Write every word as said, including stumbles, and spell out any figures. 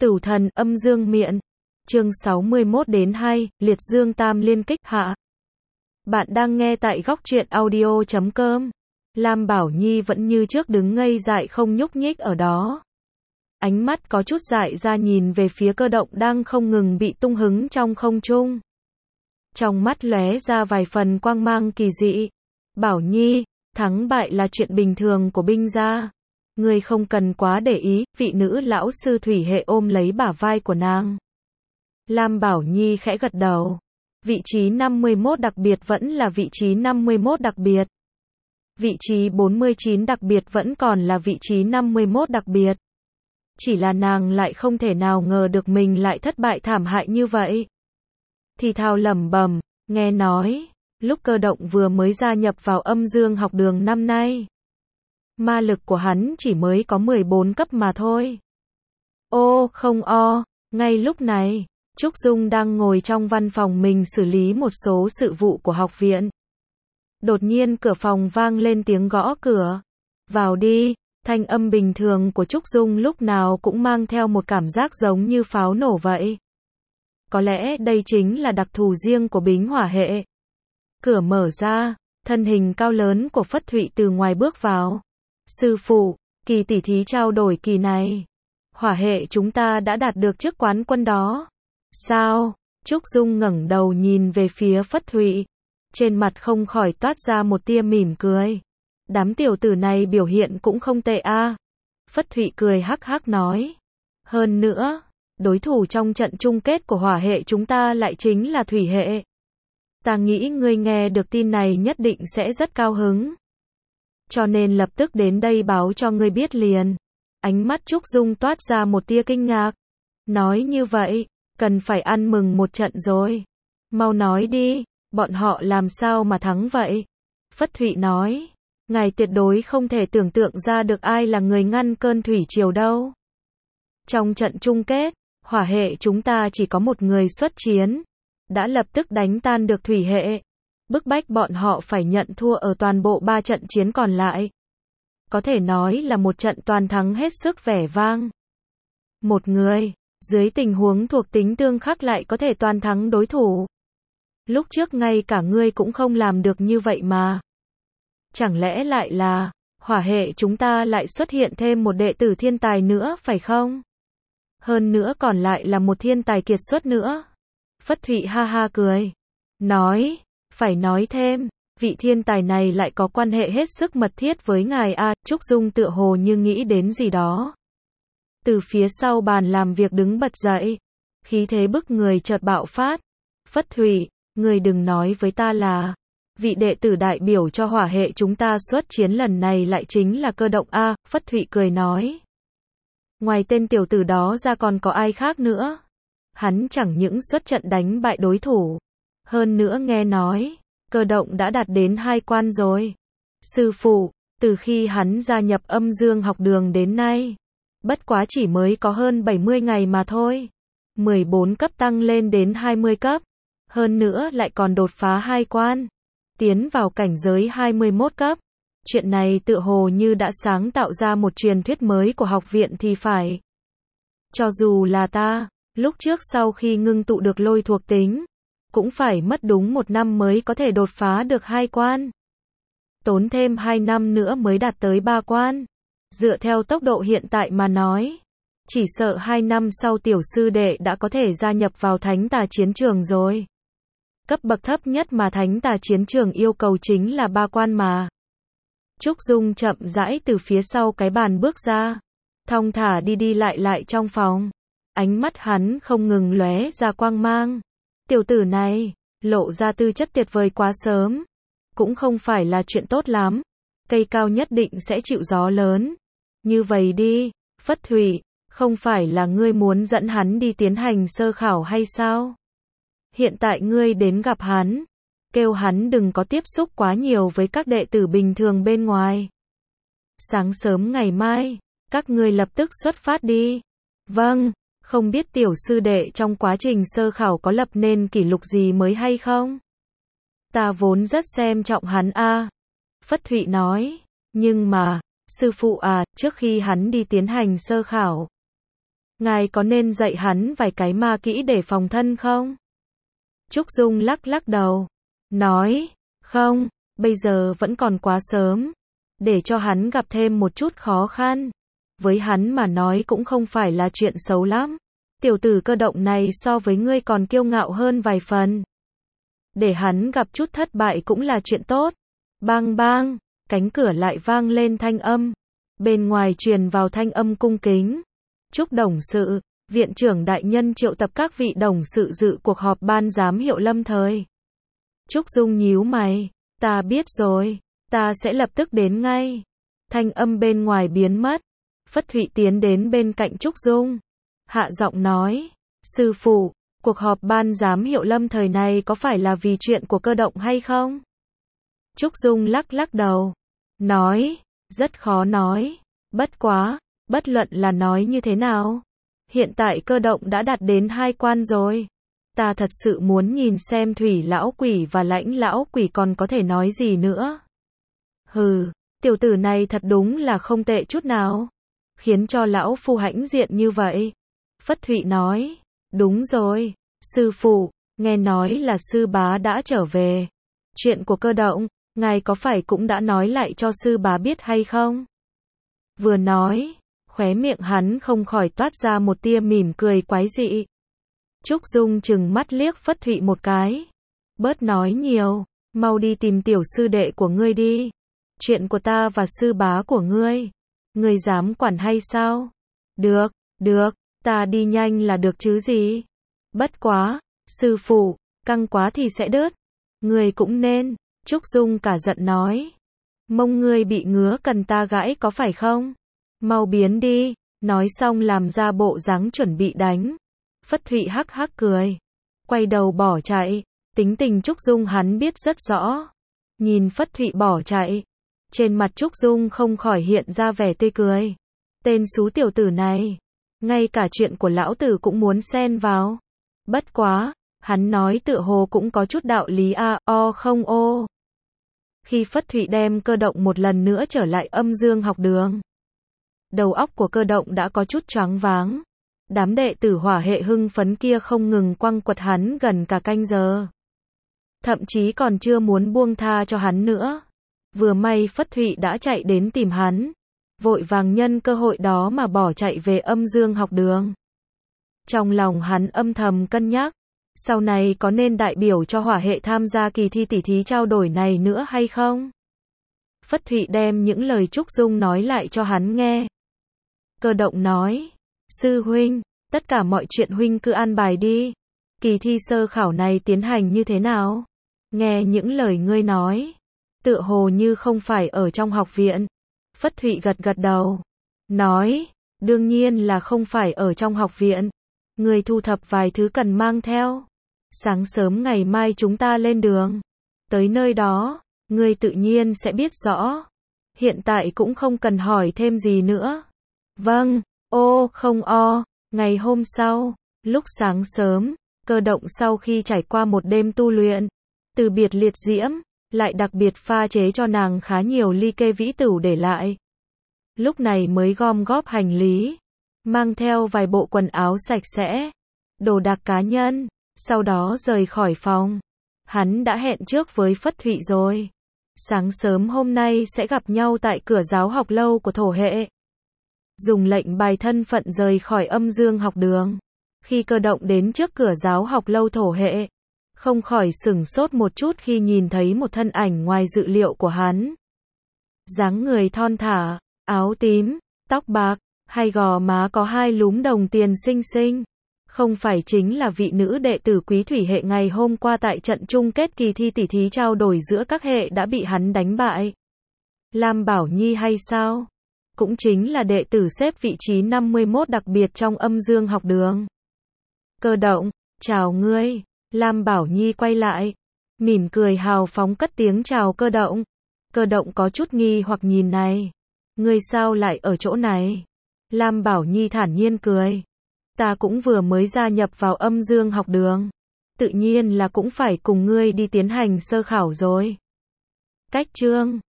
Tửu thần, âm dương miện. Chương sáu mươi mốt đến hai, liệt dương tam liên kích hạ. Bạn đang nghe tại góc truyện audio chấm com. Lam Bảo Nhi vẫn như trước đứng ngây dại không nhúc nhích ở đó. Ánh mắt có chút dại ra nhìn về phía Cơ Động đang không ngừng bị tung hứng trong không trung. Trong mắt lóe ra vài phần quang mang kỳ dị. Bảo Nhi, thắng bại là chuyện bình thường của binh gia. Ngươi không cần quá để ý, vị nữ lão sư Thủy Hệ ôm lấy bả vai của nàng. Lam Bảo Nhi khẽ gật đầu. Vị trí năm mươi mốt đặc biệt vẫn là vị trí năm mươi mốt đặc biệt. Vị trí bốn mươi chín đặc biệt vẫn còn là vị trí năm mươi mốt đặc biệt. Chỉ là nàng lại không thể nào ngờ được mình lại thất bại thảm hại như vậy. Thì thào lẩm bẩm, nghe nói, lúc Cơ Động vừa mới gia nhập vào âm dương học đường năm nay. Ma lực của hắn chỉ mới có mười bốn cấp mà thôi. Ô, không o, ngay lúc này, Trúc Dung đang ngồi trong văn phòng mình xử lý một số sự vụ của học viện. Đột nhiên cửa phòng vang lên tiếng gõ cửa. Vào đi, thanh âm bình thường của Trúc Dung lúc nào cũng mang theo một cảm giác giống như pháo nổ vậy. Có lẽ đây chính là đặc thù riêng của bính hỏa hệ. Cửa mở ra, thân hình cao lớn của Phất Thụy từ ngoài bước vào. Sư phụ, kỳ tỉ thí trao đổi kỳ này, hỏa hệ chúng ta đã đạt được chức quán quân đó. Sao? Trúc Dung ngẩng đầu nhìn về phía Phất Thụy. Trên mặt không khỏi toát ra một tia mỉm cười. Đám tiểu tử này biểu hiện cũng không tệ a. À. Phất Thụy cười hắc hắc nói. Hơn nữa, đối thủ trong trận chung kết của hỏa hệ chúng ta lại chính là thủy hệ. Ta nghĩ ngươi nghe được tin này nhất định sẽ rất cao hứng. Cho nên lập tức đến đây báo cho ngươi biết liền. Ánh mắt Trúc Dung toát ra một tia kinh ngạc. Nói như vậy, cần phải ăn mừng một trận rồi. Mau nói đi, bọn họ làm sao mà thắng vậy? Phất Thụy nói, ngài tuyệt đối không thể tưởng tượng ra được ai là người ngăn cơn thủy triều đâu. Trong trận chung kết, hỏa hệ chúng ta chỉ có một người xuất chiến, đã lập tức đánh tan được thủy hệ. Bức bách bọn họ phải nhận thua ở toàn bộ ba trận chiến còn lại. Có thể nói là một trận toàn thắng hết sức vẻ vang. Một người, dưới tình huống thuộc tính tương khắc lại có thể toàn thắng đối thủ. Lúc trước ngay cả ngươi cũng không làm được như vậy mà. Chẳng lẽ lại là, hỏa hệ chúng ta lại xuất hiện thêm một đệ tử thiên tài nữa phải không? Hơn nữa còn lại là một thiên tài kiệt xuất nữa. Phất Thụy ha ha cười. Nói, phải nói thêm, vị thiên tài này lại có quan hệ hết sức mật thiết với ngài a. Trúc Dung tựa hồ như nghĩ đến gì đó. Từ phía sau bàn làm việc đứng bật dậy. Khí thế bức người chợt bạo phát. Phất Thụy, người đừng nói với ta là, vị đệ tử đại biểu cho hỏa hệ chúng ta xuất chiến lần này lại chính là Cơ Động a. Phất Thụy cười nói. Ngoài tên tiểu tử đó ra còn có ai khác nữa. Hắn chẳng những xuất trận đánh bại đối thủ. Hơn nữa nghe nói, Cơ Động đã đạt đến hai quan rồi. Sư phụ, từ khi hắn gia nhập âm dương học đường đến nay, bất quá chỉ mới có hơn bảy mươi ngày mà thôi. mười bốn cấp tăng lên đến hai mươi cấp. Hơn nữa lại còn đột phá hai quan. Tiến vào cảnh giới hai mươi mốt cấp. Chuyện này tựa hồ như đã sáng tạo ra một truyền thuyết mới của học viện thì phải. Cho dù là ta, lúc trước sau khi ngưng tụ được lôi thuộc tính, cũng phải mất đúng một năm mới có thể đột phá được hai quan. Tốn thêm hai năm nữa mới đạt tới ba quan. Dựa theo tốc độ hiện tại mà nói, chỉ sợ hai năm sau tiểu sư đệ đã có thể gia nhập vào thánh tà chiến trường rồi. Cấp bậc thấp nhất mà thánh tà chiến trường yêu cầu chính là ba quan mà. Trúc Dung chậm rãi từ phía sau cái bàn bước ra, thong thả đi đi lại lại trong phòng. Ánh mắt hắn không ngừng lóe ra quang mang. Tiểu tử này, lộ ra tư chất tuyệt vời quá sớm. Cũng không phải là chuyện tốt lắm. Cây cao nhất định sẽ chịu gió lớn. Như vậy đi, Phất Thụy, không phải là ngươi muốn dẫn hắn đi tiến hành sơ khảo hay sao? Hiện tại ngươi đến gặp hắn, kêu hắn đừng có tiếp xúc quá nhiều với các đệ tử bình thường bên ngoài. Sáng sớm ngày mai, các ngươi lập tức xuất phát đi. Vâng, không biết tiểu sư đệ trong quá trình sơ khảo có lập nên kỷ lục gì mới hay không? Ta vốn rất xem trọng hắn a. Phất Thụy nói, nhưng mà, sư phụ à, trước khi hắn đi tiến hành sơ khảo, ngài có nên dạy hắn vài cái ma kỹ để phòng thân không? Trúc Dung lắc lắc đầu, nói, không, bây giờ vẫn còn quá sớm, để cho hắn gặp thêm một chút khó khăn. Với hắn mà nói cũng không phải là chuyện xấu lắm. Tiểu tử Cơ Động này so với ngươi còn kiêu ngạo hơn vài phần. Để hắn gặp chút thất bại cũng là chuyện tốt. Bang bang, cánh cửa lại vang lên thanh âm. Bên ngoài truyền vào thanh âm cung kính. Trúc đồng sự, viện trưởng đại nhân triệu tập các vị đồng sự dự cuộc họp ban giám hiệu lâm thời. Trúc Dung nhíu mày, ta biết rồi, ta sẽ lập tức đến ngay. Thanh âm bên ngoài biến mất. Phất Thụy tiến đến bên cạnh Trúc Dung. Hạ giọng nói, sư phụ, cuộc họp ban giám hiệu lâm thời này có phải là vì chuyện của Cơ Động hay không? Trúc Dung lắc lắc đầu, nói, rất khó nói, bất quá, bất luận là nói như thế nào. Hiện tại Cơ Động đã đạt đến hai quan rồi. Ta thật sự muốn nhìn xem Thủy lão quỷ và Lãnh lão quỷ còn có thể nói gì nữa. Hừ, tiểu tử này thật đúng là không tệ chút nào. Khiến cho lão phu hãnh diện như vậy. Phất Thụy nói, đúng rồi, sư phụ, nghe nói là sư bá đã trở về. Chuyện của Cơ Động, ngài có phải cũng đã nói lại cho sư bá biết hay không? Vừa nói, khóe miệng hắn không khỏi toát ra một tia mỉm cười quái dị. Trúc Dung chừng mắt liếc Phất Thụy một cái. Bớt nói nhiều, mau đi tìm tiểu sư đệ của ngươi đi. Chuyện của ta và sư bá của ngươi, ngươi dám quản hay sao? Được, được, ta đi nhanh là được chứ gì. Bất quá, sư phụ, căng quá thì sẽ đứt. Ngươi cũng nên, Trúc Dung cả giận nói. Mông ngươi bị ngứa cần ta gãi có phải không? Mau biến đi, nói xong làm ra bộ dáng chuẩn bị đánh. Phất Thụy hắc hắc cười, quay đầu bỏ chạy, tính tình Trúc Dung hắn biết rất rõ. Nhìn Phất Thụy bỏ chạy, trên mặt Trúc Dung không khỏi hiện ra vẻ tươi cười. Tên xú tiểu tử này, ngay cả chuyện của lão tử cũng muốn xen vào. Bất quá, hắn nói tựa hồ cũng có chút đạo lý a, o không ô. Khi Phất Thụy đem Cơ Động một lần nữa trở lại âm dương học đường, đầu óc của Cơ Động đã có chút choáng váng. Đám đệ tử hỏa hệ hưng phấn kia không ngừng quăng quật hắn gần cả canh giờ. Thậm chí còn chưa muốn buông tha cho hắn nữa. Vừa may Phất Thụy đã chạy đến tìm hắn, vội vàng nhân cơ hội đó mà bỏ chạy về âm dương học đường. Trong lòng hắn âm thầm cân nhắc, sau này có nên đại biểu cho hỏa hệ tham gia kỳ thi tỉ thí trao đổi này nữa hay không? Phất Thụy đem những lời Trúc Dung nói lại cho hắn nghe. Cơ Động nói, sư huynh, tất cả mọi chuyện huynh cứ an bài đi. Kỳ thi sơ khảo này tiến hành như thế nào? Nghe những lời ngươi nói, tựa hồ như không phải ở trong học viện. Phất Thụy gật gật đầu, nói, đương nhiên là không phải ở trong học viện. Ngươi thu thập vài thứ cần mang theo. Sáng sớm ngày mai chúng ta lên đường. Tới nơi đó, ngươi tự nhiên sẽ biết rõ. Hiện tại cũng không cần hỏi thêm gì nữa. Vâng, ô, không o. Ngày hôm sau, lúc sáng sớm, Cơ Động sau khi trải qua một đêm tu luyện, từ biệt liệt diễm, lại đặc biệt pha chế cho nàng khá nhiều ly kê vĩ tửu để lại. Lúc này mới gom góp hành lý, mang theo vài bộ quần áo sạch sẽ, đồ đạc cá nhân, sau đó rời khỏi phòng. Hắn đã hẹn trước với Phất Thụy rồi. Sáng sớm hôm nay sẽ gặp nhau tại cửa giáo học lâu của thổ hệ. Dùng lệnh bài thân phận rời khỏi âm dương học đường. Khi Cơ Động đến trước cửa giáo học lâu thổ hệ, không khỏi sửng sốt một chút khi nhìn thấy một thân ảnh ngoài dự liệu của hắn. Dáng người thon thả, áo tím, tóc bạc, hai gò má có hai lúm đồng tiền xinh xinh. Không phải chính là vị nữ đệ tử quý thủy hệ ngày hôm qua tại trận chung kết kỳ thi tỉ thí trao đổi giữa các hệ đã bị hắn đánh bại. Lam Bảo Nhi hay sao? Cũng chính là đệ tử xếp vị trí năm mươi mốt đặc biệt trong âm dương học đường. Cơ Động, chào ngươi. Lam Bảo Nhi quay lại, mỉm cười hào phóng cất tiếng chào Cơ Động. Cơ Động có chút nghi hoặc nhìn này. Ngươi sao lại ở chỗ này? Lam Bảo Nhi thản nhiên cười. Ta cũng vừa mới gia nhập vào âm dương học đường. Tự nhiên là cũng phải cùng ngươi đi tiến hành sơ khảo rồi. Cách chương